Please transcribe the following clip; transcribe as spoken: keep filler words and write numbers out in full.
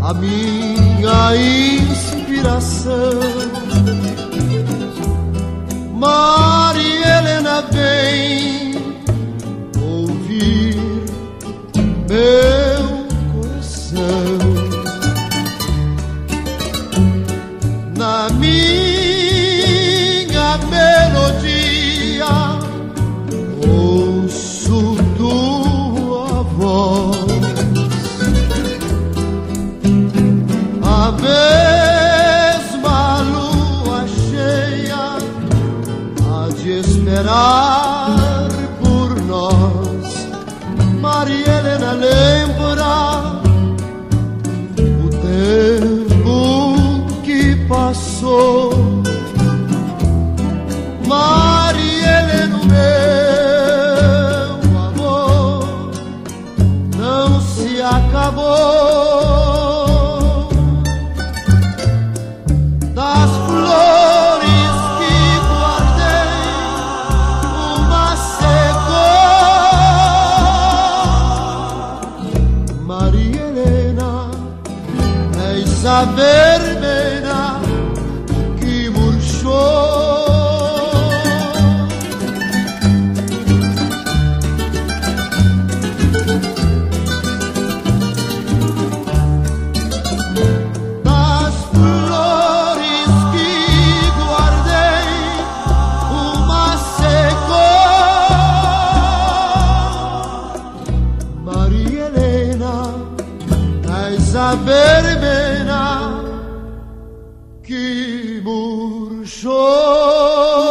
a minha inspiração. Maria Helena, vem ouvir meu coração. Na minha melodia ouço tua voz, a mesma lua cheia há de esperar por nós. Maria Helena, lembra o tempo que passou. Maria Helena, meu amor não se acabou. Das flores que guardei, uma secou. Maria Helena, és a verbena que murchou. Das flores que guardei, uma secou. Maria Helena, és a verbena que murchou.